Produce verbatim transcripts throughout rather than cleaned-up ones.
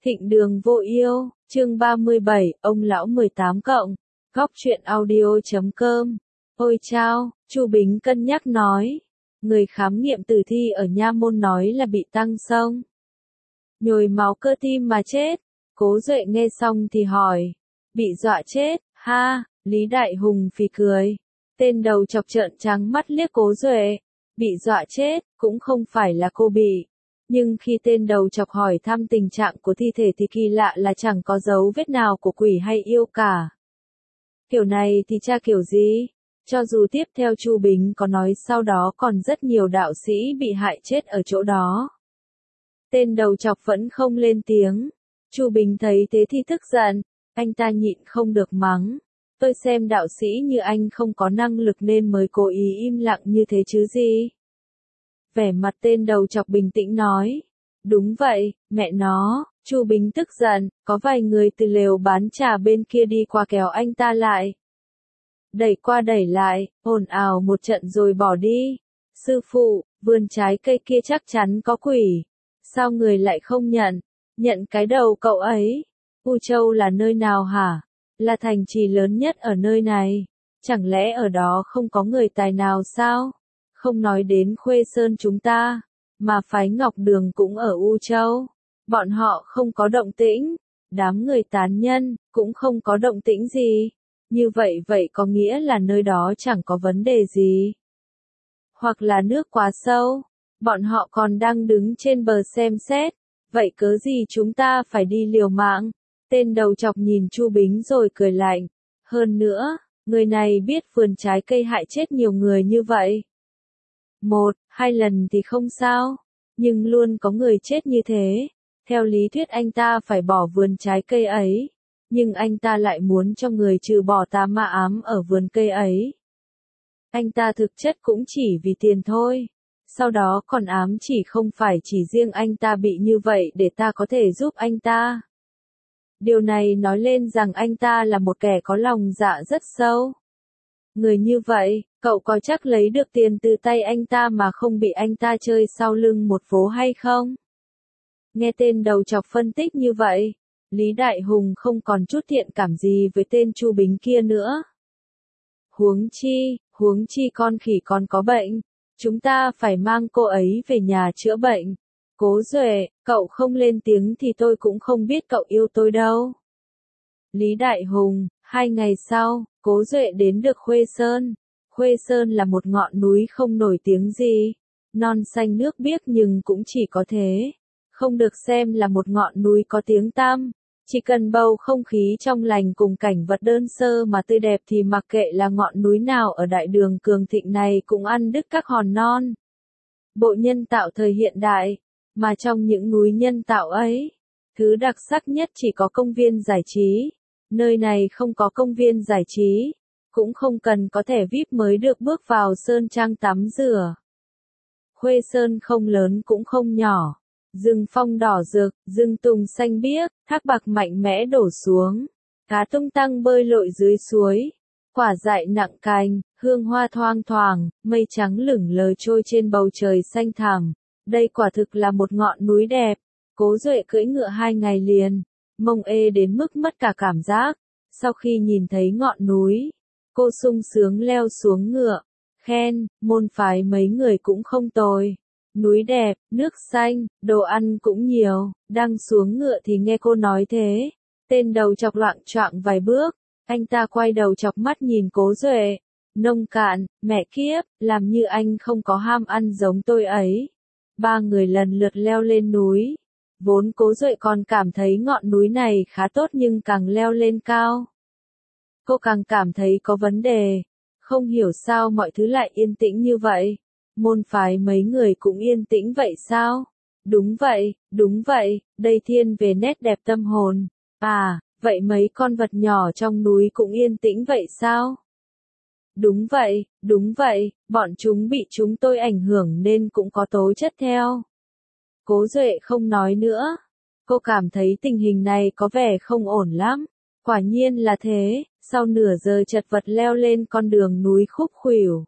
Thịnh đường vô yêu, chương ba mươi bảy, ông lão mười tám cộng, góc truyện audio.com. Ôi chao, Chu Bính cân nhắc nói. Người khám nghiệm tử thi ở Nha Môn nói là bị tăng xông. Nhồi máu cơ tim mà chết. Cố Duệ nghe xong thì hỏi. Bị dọa chết, ha, Lý Đại Hùng phì cười. Tên đầu chọc trợn trắng mắt liếc Cố Duệ. Bị dọa chết, cũng không phải là cô bị. Nhưng khi tên đầu chọc hỏi thăm tình trạng của thi thể thì kỳ lạ là chẳng có dấu vết nào của quỷ hay yêu cả. Kiểu này thì tra kiểu gì? Cho dù tiếp theo Chu Bính có nói sau đó còn rất nhiều đạo sĩ bị hại chết ở chỗ đó. Tên đầu chọc vẫn không lên tiếng. Chu Bính thấy thế thì tức giận, anh ta nhịn không được mắng. Tôi xem đạo sĩ như anh không có năng lực nên mới cố ý im lặng như thế chứ gì. Vẻ mặt tên đầu chọc bình tĩnh nói. Đúng vậy, mẹ nó, Chu Bính tức giận, có vài người từ lều bán trà bên kia đi qua kéo anh ta lại. Đẩy qua đẩy lại, ồn ào một trận rồi bỏ đi. Sư phụ, vườn trái cây kia chắc chắn có quỷ. Sao người lại không nhận? Nhận cái đầu cậu ấy. U Châu là nơi nào hả? Là thành trì lớn nhất ở nơi này. Chẳng lẽ ở đó không có người tài nào sao? Không nói đến Khuê Sơn chúng ta, mà phái Ngọc Đường cũng ở U Châu. Bọn họ không có động tĩnh, đám người tán nhân, cũng không có động tĩnh gì. Như vậy vậy có nghĩa là nơi đó chẳng có vấn đề gì. Hoặc là nước quá sâu, bọn họ còn đang đứng trên bờ xem xét, vậy cớ gì chúng ta phải đi liều mạng. Tên đầu chọc nhìn Chu Bính rồi cười lạnh. Hơn nữa, người này biết vườn trái cây hại chết nhiều người như vậy. Một, hai lần thì không sao, nhưng luôn có người chết như thế. Theo lý thuyết anh ta phải bỏ vườn trái cây ấy, nhưng anh ta lại muốn cho người trừ bỏ tà ma ám ở vườn cây ấy. Anh ta thực chất cũng chỉ vì tiền thôi. Sau đó còn ám chỉ không phải chỉ riêng anh ta bị như vậy để ta có thể giúp anh ta. Điều này nói lên rằng anh ta là một kẻ có lòng dạ rất sâu. Người như vậy, cậu có chắc lấy được tiền từ tay anh ta mà không bị anh ta chơi sau lưng một vố hay không? Nghe tên đầu chọc phân tích như vậy, Lý Đại Hùng không còn chút thiện cảm gì với tên Chu Bính kia nữa. Huống chi, huống chi con khỉ con có bệnh, chúng ta phải mang cô ấy về nhà chữa bệnh. Cố Duệ, cậu không lên tiếng thì tôi cũng không biết cậu yêu tôi đâu. Lý Đại Hùng, hai ngày sau, Cố Duệ đến được Khuê Sơn. Khuê Sơn là một ngọn núi không nổi tiếng gì, non xanh nước biếc nhưng cũng chỉ có thế. Không được xem là một ngọn núi có tiếng tăm. Chỉ cần bầu không khí trong lành cùng cảnh vật đơn sơ mà tươi đẹp thì mặc kệ là ngọn núi nào ở đại đường cường thịnh này cũng ăn đứt các hòn non. Bộ nhân tạo thời hiện đại, mà trong những núi nhân tạo ấy, thứ đặc sắc nhất chỉ có công viên giải trí. Nơi này không có công viên giải trí, cũng không cần có thẻ vi ai pi mới được bước vào Sơn Trang tắm rửa. Khuê Sơn không lớn cũng không nhỏ. Rừng phong đỏ rực, rừng tùng xanh biếc, thác bạc mạnh mẽ đổ xuống. Cá tung tăng bơi lội dưới suối. Quả dại nặng cành, hương hoa thoang thoảng, mây trắng lửng lờ trôi trên bầu trời xanh thẳm. Đây quả thực là một ngọn núi đẹp. Cố Duệ cưỡi ngựa hai ngày liền, mông ê đến mức mất cả cảm giác. Sau khi nhìn thấy ngọn núi, cô sung sướng leo xuống ngựa, khen, môn phái mấy người cũng không tồi. Núi đẹp, nước xanh, đồ ăn cũng nhiều. Đang xuống ngựa thì nghe cô nói thế. Tên đầu chọc loạng choạng vài bước. Anh ta quay đầu chọc mắt nhìn Cố Duệ. Nông cạn, mẹ kiếp, làm như anh không có ham ăn giống tôi ấy. Ba người lần lượt leo lên núi. Vốn Cố Duệ còn cảm thấy ngọn núi này khá tốt nhưng càng leo lên cao, cô càng cảm thấy có vấn đề. Không hiểu sao mọi thứ lại yên tĩnh như vậy. Môn phái mấy người cũng yên tĩnh vậy sao? Đúng vậy, đúng vậy, đây thiên về nét đẹp tâm hồn. À, vậy mấy con vật nhỏ trong núi cũng yên tĩnh vậy sao? Đúng vậy, đúng vậy, bọn chúng bị chúng tôi ảnh hưởng nên cũng có tố chất theo. Cố Duệ không nói nữa. Cô cảm thấy tình hình này có vẻ không ổn lắm. Quả nhiên là thế, sau nửa giờ chật vật leo lên con đường núi khúc khuỷu.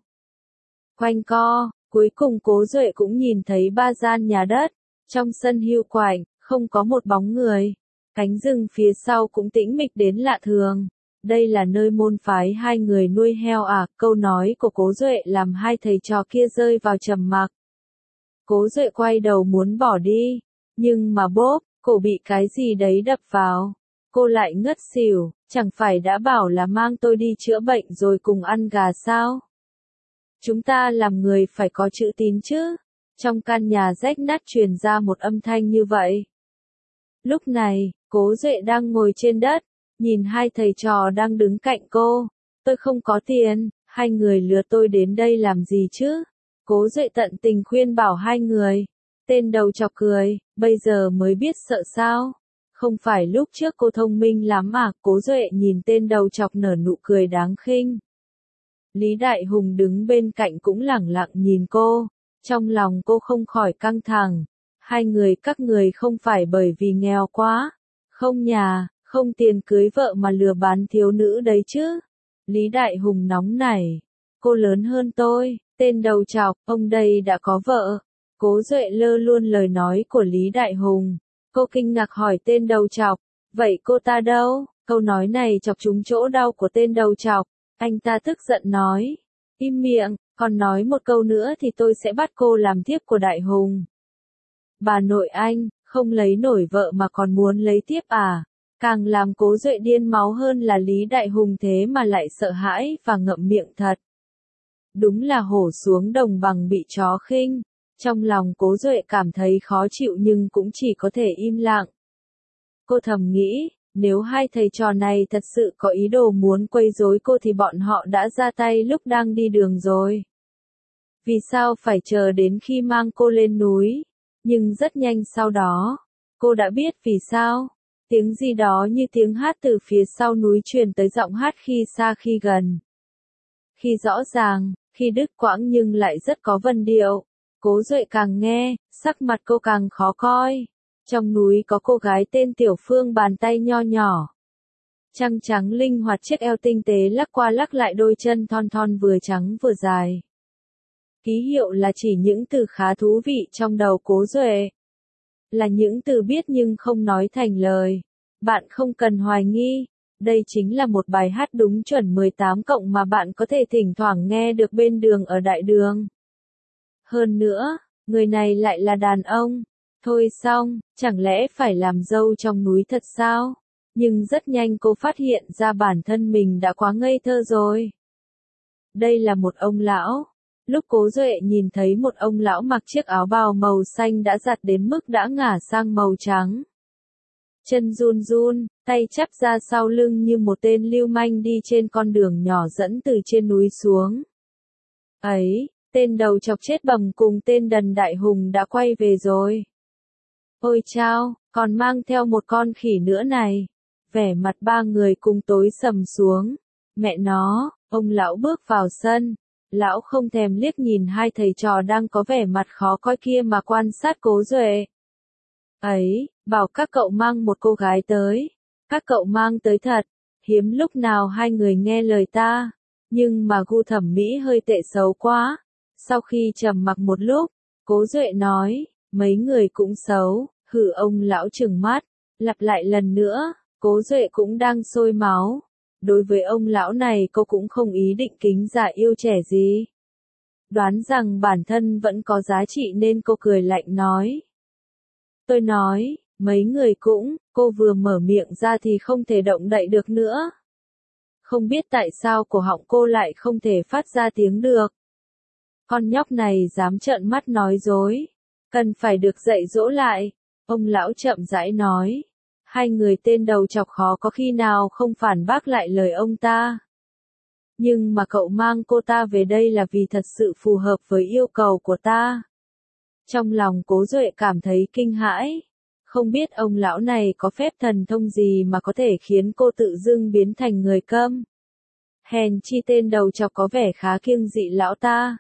Quanh co, cuối cùng Cố Duệ cũng nhìn thấy ba gian nhà đất. Trong sân hưu quạnh, không có một bóng người. Cánh rừng phía sau cũng tĩnh mịch đến lạ thường. Đây là nơi môn phái hai người nuôi heo à? Câu nói của Cố Duệ làm hai thầy trò kia rơi vào trầm mặc. Cố Duệ quay đầu muốn bỏ đi, nhưng mà bốp, cổ bị cái gì đấy đập vào. Cô lại ngất xỉu, chẳng phải đã bảo là mang tôi đi chữa bệnh rồi cùng ăn gà sao? Chúng ta làm người phải có chữ tín chứ. Trong căn nhà rách nát truyền ra một âm thanh như vậy. Lúc này, Cố Duệ đang ngồi trên đất, nhìn hai thầy trò đang đứng cạnh cô. Tôi không có tiền, hai người lừa tôi đến đây làm gì chứ? Cố Duệ tận tình khuyên bảo hai người. Tên đầu chọc cười, bây giờ mới biết sợ sao? Không phải lúc trước cô thông minh lắm à? Cố Duệ nhìn tên đầu chọc nở nụ cười đáng khinh. Lý Đại Hùng đứng bên cạnh cũng lẳng lặng nhìn cô. Trong lòng cô không khỏi căng thẳng. Hai người các người không phải bởi vì nghèo quá, không nhà, không tiền cưới vợ mà lừa bán thiếu nữ đấy chứ? Lý Đại Hùng nóng nảy. Cô lớn hơn tôi, tên đầu chọc, ông đây đã có vợ. Cố Duệ lơ luôn lời nói của Lý Đại Hùng. Cô kinh ngạc hỏi tên đầu chọc, vậy cô ta đâu? Câu nói này chọc trúng chỗ đau của tên đầu chọc. Anh ta tức giận nói, im miệng, còn nói một câu nữa thì tôi sẽ bắt cô làm thiếp của Đại Hùng. Bà nội anh, không lấy nổi vợ mà còn muốn lấy tiếp à? Càng làm Cố Duệ điên máu hơn là Lý Đại Hùng thế mà lại sợ hãi và ngậm miệng thật. Đúng là hổ xuống đồng bằng bị chó khinh. Trong lòng Cố Duệ cảm thấy khó chịu nhưng cũng chỉ có thể im lặng. Cô thầm nghĩ, nếu hai thầy trò này thật sự có ý đồ muốn quấy rối cô thì bọn họ đã ra tay lúc đang đi đường rồi. Vì sao phải chờ đến khi mang cô lên núi? Nhưng rất nhanh sau đó, cô đã biết vì sao. Tiếng gì đó như tiếng hát từ phía sau núi truyền tới giọng hát khi xa khi gần. Khi rõ ràng, khi đứt quãng nhưng lại rất có vần điệu. Cố Duệ càng nghe, sắc mặt cô càng khó coi. Trong núi có cô gái tên Tiểu Phương bàn tay nho nhỏ. Trăng trắng linh hoạt chiếc eo tinh tế lắc qua lắc lại đôi chân thon thon vừa trắng vừa dài. Ký hiệu là chỉ những từ khá thú vị trong đầu Cố Duệ. Là những từ biết nhưng không nói thành lời. Bạn không cần hoài nghi. Đây chính là một bài hát đúng chuẩn mười tám cộng mà bạn có thể thỉnh thoảng nghe được bên đường ở đại đường. Hơn nữa, người này lại là đàn ông. Thôi xong, chẳng lẽ phải làm dâu trong núi thật sao? Nhưng rất nhanh cô phát hiện ra bản thân mình đã quá ngây thơ rồi. Đây là một ông lão. Lúc Cố Duệ nhìn thấy một ông lão mặc chiếc áo bào màu xanh đã giặt đến mức đã ngả sang màu trắng. Chân run run, tay chắp ra sau lưng như một tên lưu manh đi trên con đường nhỏ dẫn từ trên núi xuống. Ấy, tên đầu chọc chết bầm cùng tên đần Đại Hùng đã quay về rồi. Ôi chao, còn mang theo một con khỉ nữa này. Vẻ mặt ba người cùng tối sầm xuống. Mẹ nó, ông lão bước vào sân. Lão không thèm liếc nhìn hai thầy trò đang có vẻ mặt khó coi kia mà quan sát Cố Duệ. Ấy, bảo các cậu mang một cô gái tới. Các cậu mang tới thật. Hiếm lúc nào hai người nghe lời ta. Nhưng mà gu thẩm mỹ hơi tệ xấu quá. Sau khi trầm mặc một lúc, Cố Duệ nói, mấy người cũng xấu. Hử, ông lão trừng mắt. Lặp lại lần nữa, Cố Duệ cũng đang sôi máu. Đối với ông lão này cô cũng không ý định kính già yêu trẻ gì. Đoán rằng bản thân vẫn có giá trị nên cô cười lạnh nói. Tôi nói, mấy người cũng, cô vừa mở miệng ra thì không thể động đậy được nữa. Không biết tại sao cổ họng cô lại không thể phát ra tiếng được. Con nhóc này dám trợn mắt nói dối. Cần phải được dạy dỗ lại. Ông lão chậm rãi nói. Hai người tên đầu chọc khó có khi nào không phản bác lại lời ông ta. Nhưng mà cậu mang cô ta về đây là vì thật sự phù hợp với yêu cầu của ta. Trong lòng Cố Duệ cảm thấy kinh hãi. Không biết ông lão này có phép thần thông gì mà có thể khiến cô tự dưng biến thành người câm. Hèn chi tên đầu chọc có vẻ khá kiêng dị lão ta.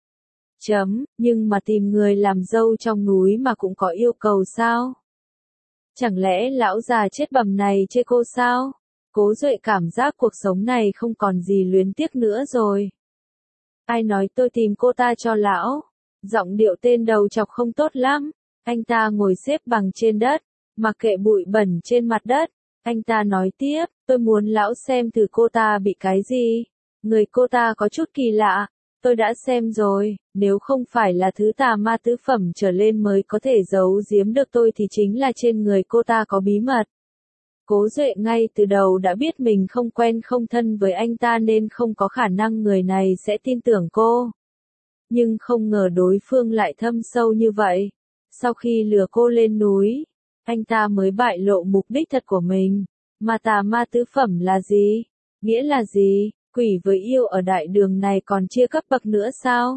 Chấm, nhưng mà tìm người làm dâu trong núi mà cũng có yêu cầu sao? Chẳng lẽ lão già chết bầm này chê cô sao? Cố Duệ cảm giác cuộc sống này không còn gì luyến tiếc nữa rồi. Ai nói tôi tìm cô ta cho lão? Giọng điệu tên đầu chọc không tốt lắm. Anh ta ngồi xếp bằng trên đất, Mặc kệ bụi bẩn trên mặt đất, anh ta nói tiếp, tôi muốn lão xem thử cô ta bị cái gì. Người cô ta có chút kỳ lạ, tôi đã xem rồi, nếu không phải là thứ tà ma tứ phẩm trở lên mới có thể giấu giếm được tôi thì chính là trên người cô ta có bí mật. Cố Duệ ngay từ đầu đã biết mình không quen không thân với anh ta nên không có khả năng người này sẽ tin tưởng cô. Nhưng không ngờ đối phương lại thâm sâu như vậy. Sau khi lừa cô lên núi, anh ta mới bại lộ mục đích thật của mình. Mà tà ma tứ phẩm là gì? Nghĩa là gì? Quỷ với yêu ở đại đường này còn chia cấp bậc nữa sao?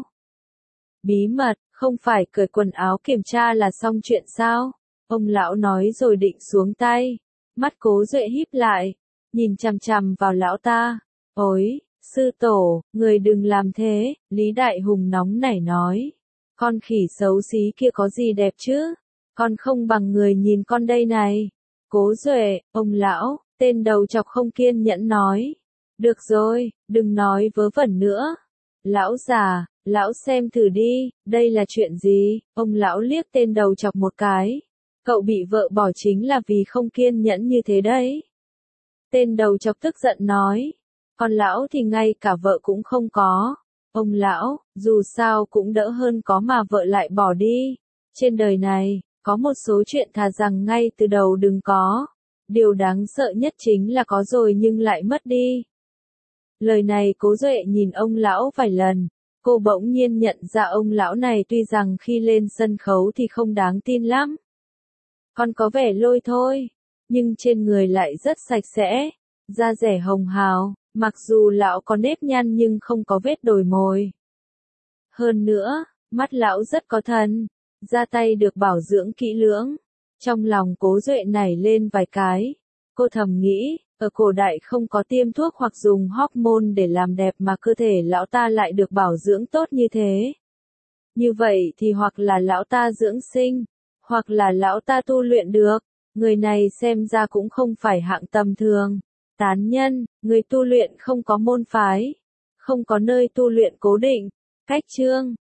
Bí mật, không phải cởi quần áo kiểm tra là xong chuyện sao? Ông lão nói rồi định xuống tay. Mắt Cố Duệ híp lại, nhìn chằm chằm vào lão ta. Ôi, sư tổ, người đừng làm thế, Lý Đại Hùng nóng nảy nói. Con khỉ xấu xí kia có gì đẹp chứ? Con không bằng người nhìn con đây này. Cố Duệ, ông lão, tên đầu chọc không kiên nhẫn nói. Được rồi, đừng nói vớ vẩn nữa. Lão già, lão xem thử đi, đây là chuyện gì? Ông lão liếc tên đầu chọc một cái. Cậu bị vợ bỏ chính là vì không kiên nhẫn như thế đấy. Tên đầu chọc tức giận nói. Còn lão thì ngay cả vợ cũng không có. Ông lão, dù sao cũng đỡ hơn có mà vợ lại bỏ đi. Trên đời này, có một số chuyện thà rằng ngay từ đầu đừng có. Điều đáng sợ nhất chính là có rồi nhưng lại mất đi. Lời này Cố Duệ nhìn ông lão vài lần. Cô bỗng nhiên nhận ra ông lão này tuy rằng khi lên sân khấu thì không đáng tin lắm. Còn có vẻ lôi thôi, nhưng trên người lại rất sạch sẽ, da dẻ hồng hào, mặc dù lão có nếp nhăn nhưng không có vết đồi mồi. Hơn nữa, mắt lão rất có thần, da tay được bảo dưỡng kỹ lưỡng. Trong lòng Cố Duệ nảy lên vài cái, cô thầm nghĩ, ở cổ đại không có tiêm thuốc hoặc dùng hormone để làm đẹp mà cơ thể lão ta lại được bảo dưỡng tốt như thế. Như vậy thì hoặc là lão ta dưỡng sinh, hoặc là lão ta tu luyện được, người này xem ra cũng không phải hạng tầm thường. Tán nhân, người tu luyện không có môn phái, không có nơi tu luyện cố định, cách chương.